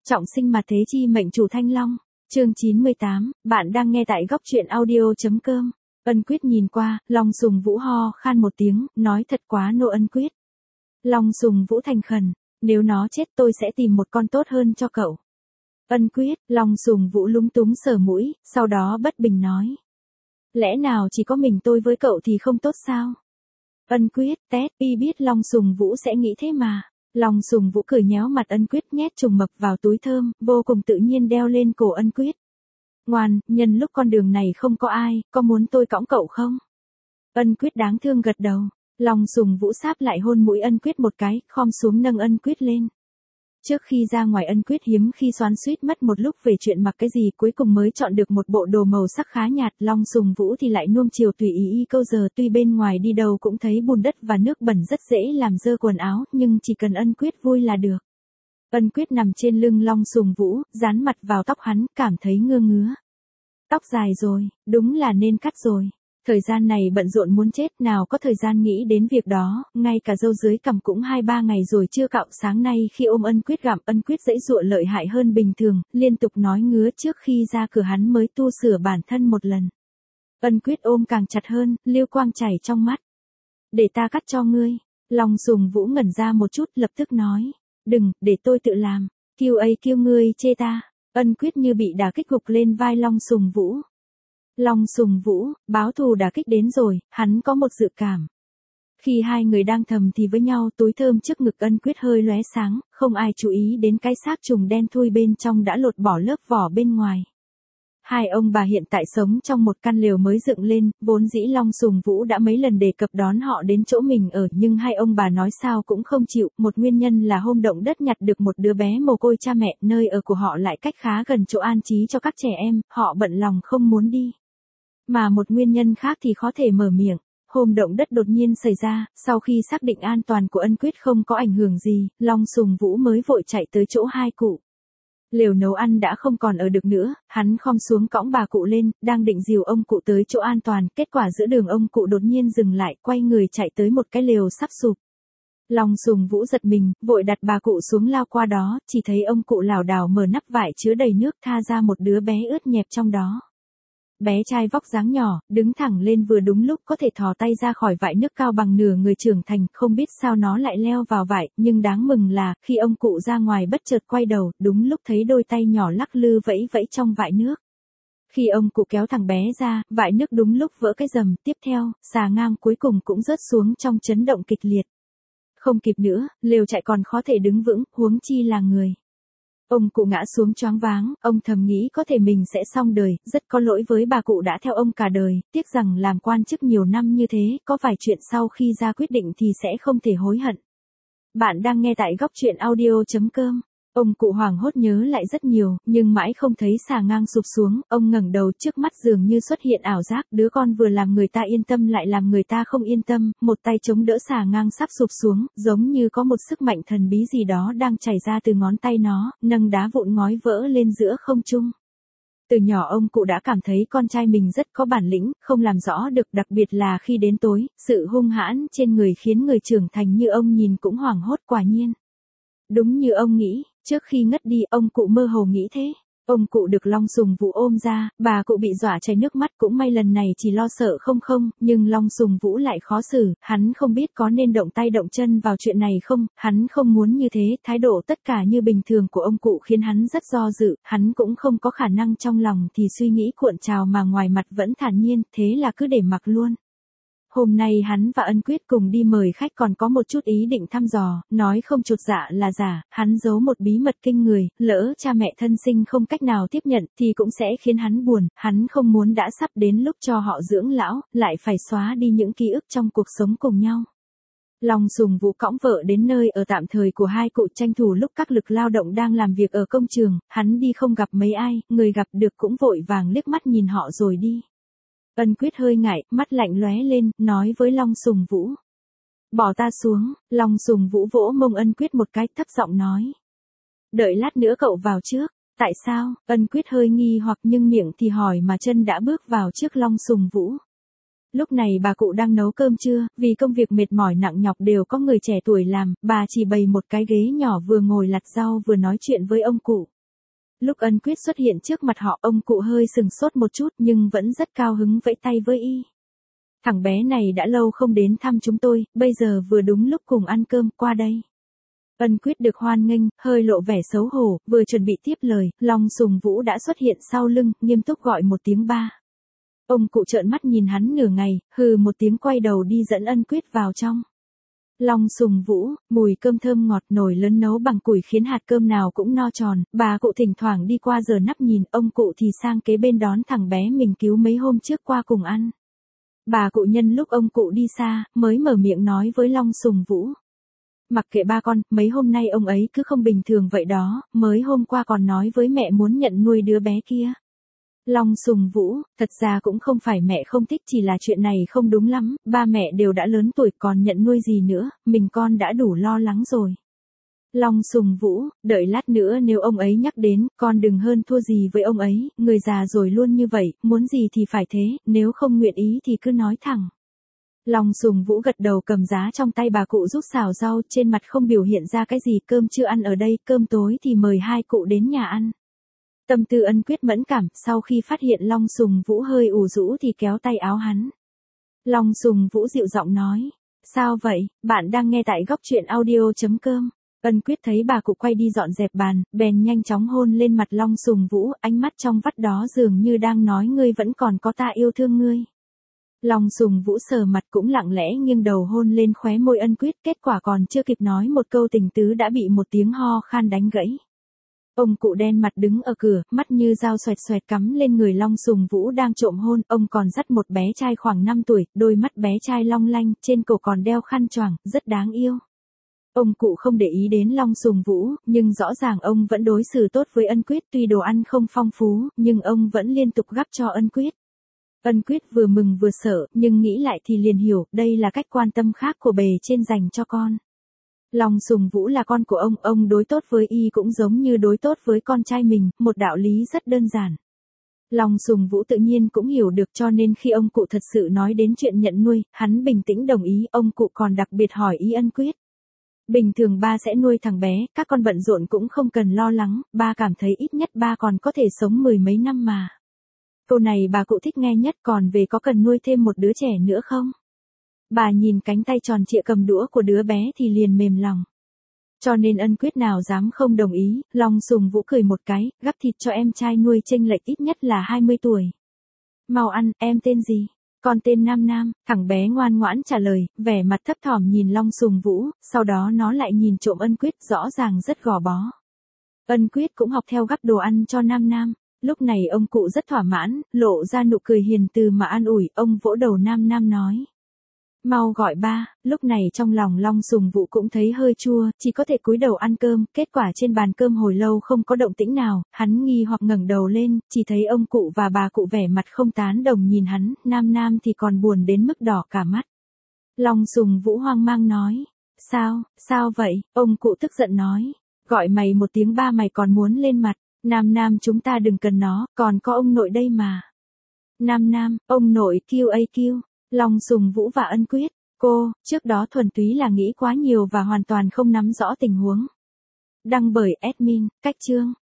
Trọng sinh mà thế chi mệnh chủ Thanh Long. Chương 98, bạn đang nghe tại góc truyện audio.com. Ân Quyết nhìn qua, Long Sùng Vũ ho khan một tiếng, nói thật quá nộ Ân Quyết. Long Sùng Vũ thành khẩn, nếu nó chết tôi sẽ tìm một con tốt hơn cho cậu. Ân Quyết, Long Sùng Vũ lúng túng sờ mũi, sau đó bất bình nói. Lẽ nào chỉ có mình tôi với cậu thì không tốt sao? Ân Quyết, tét, y biết Long Sùng Vũ sẽ nghĩ thế mà. Long Sùng Vũ cười nhéo mặt Ân Quyết nhét trùng mập vào túi thơm, vô cùng tự nhiên đeo lên cổ Ân Quyết. Ngoan, nhân lúc con đường này không có ai, có muốn tôi cõng cậu không? Ân Quyết đáng thương gật đầu. Long Sùng Vũ sáp lại hôn mũi Ân Quyết một cái, khom xuống nâng Ân Quyết lên. Trước khi ra ngoài Ân Quyết hiếm khi xoắn xuýt mất một lúc về chuyện mặc cái gì, cuối cùng mới chọn được một bộ đồ màu sắc khá nhạt. Long Sùng Vũ thì lại nuông chiều tùy ý câu giờ, tuy bên ngoài đi đâu cũng thấy bùn đất và nước bẩn rất dễ làm dơ quần áo, nhưng chỉ cần Ân Quyết vui là được. Ân Quyết nằm trên lưng Long Sùng Vũ, dán mặt vào tóc hắn, cảm thấy ngứa ngứa. Tóc dài rồi, đúng là nên cắt rồi. Thời gian này bận rộn muốn chết, nào có thời gian nghĩ đến việc đó, ngay cả râu dưới cằm cũng 2-3 ngày rồi chưa cạo. Sáng nay khi ôm Ân Quyết gặm, Ân Quyết giãy giụa lợi hại hơn bình thường, liên tục nói ngứa, trước khi ra cửa hắn mới tu sửa bản thân một lần. Ân Quyết ôm càng chặt hơn, lưu quang chảy trong mắt. Để ta cắt cho ngươi. Long Sùng Vũ ngẩn ra một chút, lập tức nói. Đừng, để tôi tự làm. Kêu ngươi chê ta. Ân Quyết như bị đả kích gục lên vai Long Sùng Vũ. Long Sùng Vũ, báo thù đả kích đến rồi, hắn có một dự cảm. Khi hai người đang thầm thì với nhau, túi thơm trước ngực Ân Quyết hơi lóe sáng, không ai chú ý đến cái xác trùng đen thui bên trong đã lột bỏ lớp vỏ bên ngoài. Hai ông bà hiện tại sống trong một căn lều mới dựng lên, vốn dĩ Long Sùng Vũ đã mấy lần đề cập đón họ đến chỗ mình ở, nhưng hai ông bà nói sao cũng không chịu. Một nguyên nhân là hôm động đất nhặt được một đứa bé mồ côi cha mẹ, nơi ở của họ lại cách khá gần chỗ an trí cho các trẻ em, họ bận lòng không muốn đi. Mà một nguyên nhân khác thì khó thể mở miệng. Hôm động đất đột nhiên xảy ra, sau khi xác định an toàn của Ân Quyết không có ảnh hưởng gì, Long Sùng Vũ mới vội chạy tới chỗ hai cụ. Lều nấu ăn đã không còn ở được nữa, hắn khom xuống cõng bà cụ lên, đang định dìu ông cụ tới chỗ an toàn, kết quả giữa đường ông cụ đột nhiên dừng lại, quay người chạy tới một cái lều sắp sụp. Long Sùng Vũ giật mình, vội đặt bà cụ xuống lao qua đó, chỉ thấy ông cụ lảo đảo mở nắp vải chứa đầy nước, tha ra một đứa bé ướt nhẹp trong đó. Bé trai vóc dáng nhỏ, đứng thẳng lên vừa đúng lúc có thể thò tay ra khỏi vại nước cao bằng nửa người trưởng thành, không biết sao nó lại leo vào vại, nhưng đáng mừng là, khi ông cụ ra ngoài bất chợt quay đầu, đúng lúc thấy đôi tay nhỏ lắc lư vẫy vẫy trong vại nước. Khi ông cụ kéo thằng bé ra, vại nước đúng lúc vỡ cái rầm, tiếp theo, xà ngang cuối cùng cũng rớt xuống trong chấn động kịch liệt. Không kịp nữa, lều chạy còn khó thể đứng vững, huống chi là người. Ông cụ ngã xuống choáng váng, ông thầm nghĩ có thể mình sẽ xong đời, rất có lỗi với bà cụ đã theo ông cả đời, tiếc rằng làm quan chức nhiều năm như thế, có vài chuyện sau khi ra quyết định thì sẽ không thể hối hận. Bạn đang nghe tại góc truyện audio.com. Ông cụ hoảng hốt nhớ lại rất nhiều, nhưng mãi không thấy xà ngang sụp xuống, ông ngẩng đầu trước mắt dường như xuất hiện ảo giác, đứa con vừa làm người ta yên tâm lại làm người ta không yên tâm, một tay chống đỡ xà ngang sắp sụp xuống, giống như có một sức mạnh thần bí gì đó đang chảy ra từ ngón tay nó, nâng đá vụn ngói vỡ lên giữa không trung. Từ nhỏ ông cụ đã cảm thấy con trai mình rất có bản lĩnh, không làm rõ được, đặc biệt là khi đến tối, sự hung hãn trên người khiến người trưởng thành như ông nhìn cũng hoảng hốt. Quả nhiên. Đúng như ông nghĩ. Trước khi ngất đi, ông cụ mơ hồ nghĩ thế. Ông cụ được Long Sùng Vũ ôm ra, bà cụ bị dọa chảy nước mắt, cũng may lần này chỉ lo sợ không, nhưng Long Sùng Vũ lại khó xử, hắn không biết có nên động tay động chân vào chuyện này không, hắn không muốn như thế, thái độ tất cả như bình thường của ông cụ khiến hắn rất do dự, hắn cũng không có khả năng trong lòng thì suy nghĩ cuộn trào mà ngoài mặt vẫn thản nhiên, thế là cứ để mặc luôn. Hôm nay hắn và Ân Quyết cùng đi mời khách, còn có một chút ý định thăm dò, nói không chột dạ là giả, hắn giấu một bí mật kinh người, lỡ cha mẹ thân sinh không cách nào tiếp nhận thì cũng sẽ khiến hắn buồn, hắn không muốn đã sắp đến lúc cho họ dưỡng lão, lại phải xóa đi những ký ức trong cuộc sống cùng nhau. Long Sùng Vũ cõng vợ đến nơi ở tạm thời của hai cụ, tranh thủ lúc các lực lao động đang làm việc ở công trường, hắn đi không gặp mấy ai, người gặp được cũng vội vàng liếc mắt nhìn họ rồi đi. Ân Quyết hơi ngại, mắt lạnh lóe lên, nói với Long Sùng Vũ. Bỏ ta xuống. Long Sùng Vũ vỗ mông Ân Quyết một cái, thấp giọng nói. Đợi lát nữa cậu vào trước. Tại sao? Ân Quyết hơi nghi hoặc nhưng miệng thì hỏi mà chân đã bước vào trước Long Sùng Vũ. Lúc này bà cụ đang nấu cơm trưa, vì công việc mệt mỏi nặng nhọc đều có người trẻ tuổi làm, bà chỉ bày một cái ghế nhỏ vừa ngồi lặt rau vừa nói chuyện với ông cụ. Lúc Ân Quyết xuất hiện trước mặt họ, ông cụ hơi sừng sốt một chút nhưng vẫn rất cao hứng vẫy tay với y. Thằng bé này đã lâu không đến thăm chúng tôi, bây giờ vừa đúng lúc cùng ăn cơm, qua đây. Ân Quyết được hoan nghênh, hơi lộ vẻ xấu hổ, vừa chuẩn bị tiếp lời, Long Sùng Vũ đã xuất hiện sau lưng, nghiêm túc gọi một tiếng ba. Ông cụ trợn mắt nhìn hắn nửa ngày, hừ một tiếng quay đầu đi dẫn Ân Quyết vào trong. Long Sùng Vũ, mùi cơm thơm ngọt, nồi lớn nấu bằng củi khiến hạt cơm nào cũng no tròn, bà cụ thỉnh thoảng đi qua giờ nắp nhìn, ông cụ thì sang kế bên đón thằng bé mình cứu mấy hôm trước qua cùng ăn. Bà cụ nhân lúc ông cụ đi xa, mới mở miệng nói với Long Sùng Vũ. Mặc kệ ba con, mấy hôm nay ông ấy cứ không bình thường vậy đó, mới hôm qua còn nói với mẹ muốn nhận nuôi đứa bé kia. Long Sùng Vũ, thật ra cũng không phải mẹ không thích, chỉ là chuyện này không đúng lắm, ba mẹ đều đã lớn tuổi còn nhận nuôi gì nữa, mình con đã đủ lo lắng rồi. Long Sùng Vũ, đợi lát nữa nếu ông ấy nhắc đến, con đừng hơn thua gì với ông ấy, người già rồi luôn như vậy, muốn gì thì phải thế, nếu không nguyện ý thì cứ nói thẳng. Long Sùng Vũ gật đầu cầm giá trong tay bà cụ giúp xào rau, trên mặt không biểu hiện ra cái gì, cơm chưa ăn ở đây, cơm tối thì mời hai cụ đến nhà ăn. Tâm tư Ân Quyết mẫn cảm, sau khi phát hiện Long Sùng Vũ hơi ủ rũ thì kéo tay áo hắn. Long Sùng Vũ dịu giọng nói, sao vậy, bạn đang nghe tại góc truyện audio.com. Ân Quyết thấy bà cụ quay đi dọn dẹp bàn, bèn nhanh chóng hôn lên mặt Long Sùng Vũ, ánh mắt trong vắt đó dường như đang nói ngươi vẫn còn có ta yêu thương ngươi. Long Sùng Vũ sờ mặt cũng lặng lẽ nghiêng đầu hôn lên khóe môi Ân Quyết, kết quả còn chưa kịp nói một câu tình tứ đã bị một tiếng ho khan đánh gãy. Ông cụ đen mặt đứng ở cửa, mắt như dao xoẹt xoẹt cắm lên người Long Sùng Vũ đang trộm hôn, ông còn dắt một bé trai khoảng 5 tuổi, đôi mắt bé trai long lanh, trên cổ còn đeo khăn choàng, rất đáng yêu. Ông cụ không để ý đến Long Sùng Vũ, nhưng rõ ràng ông vẫn đối xử tốt với Ân Quyết, tuy đồ ăn không phong phú, nhưng ông vẫn liên tục gắp cho Ân Quyết. Ân Quyết vừa mừng vừa sợ, nhưng nghĩ lại thì liền hiểu, đây là cách quan tâm khác của bề trên dành cho con. Long Sùng Vũ là con của ông đối tốt với y cũng giống như đối tốt với con trai mình, một đạo lý rất đơn giản. Long Sùng Vũ tự nhiên cũng hiểu được, cho nên khi ông cụ thật sự nói đến chuyện nhận nuôi, hắn bình tĩnh đồng ý, ông cụ còn đặc biệt hỏi ý Ân Quyết. Bình thường ba sẽ nuôi thằng bé, các con bận rộn cũng không cần lo lắng, ba cảm thấy ít nhất ba còn có thể sống 10 mấy năm mà. Câu này bà cụ thích nghe nhất, còn về có cần nuôi thêm một đứa trẻ nữa không? Bà nhìn cánh tay tròn trịa cầm đũa của đứa bé thì liền mềm lòng. Cho nên Ân Quyết nào dám không đồng ý, Long Sùng Vũ cười một cái, gắp thịt cho em trai nuôi chênh lệch ít nhất là 20 tuổi. Mau ăn, em tên gì? Con tên Nam Nam, thằng bé ngoan ngoãn trả lời, vẻ mặt thấp thỏm nhìn Long Sùng Vũ, sau đó nó lại nhìn trộm Ân Quyết, rõ ràng rất gò bó. Ân Quyết cũng học theo gắp đồ ăn cho Nam Nam. Lúc này ông cụ rất thỏa mãn, lộ ra nụ cười hiền từ mà an ủi, ông vỗ đầu Nam Nam nói. Mau gọi ba, lúc này trong lòng Long Sùng Vũ cũng thấy hơi chua, chỉ có thể cúi đầu ăn cơm, kết quả trên bàn cơm hồi lâu không có động tĩnh nào, hắn nghi hoặc ngẩng đầu lên, chỉ thấy ông cụ và bà cụ vẻ mặt không tán đồng nhìn hắn, Nam Nam thì còn buồn đến mức đỏ cả mắt. Long Sùng Vũ hoang mang nói, sao vậy, ông cụ tức giận nói, gọi mày một tiếng ba mày còn muốn lên mặt, Nam Nam chúng ta đừng cần nó, còn có ông nội đây mà. Nam Nam, ông nội kêu. Long Sùng Vũ và Ân Quyết, cô, trước đó thuần túy là nghĩ quá nhiều và hoàn toàn không nắm rõ tình huống. Đăng bởi admin, Cách Chương.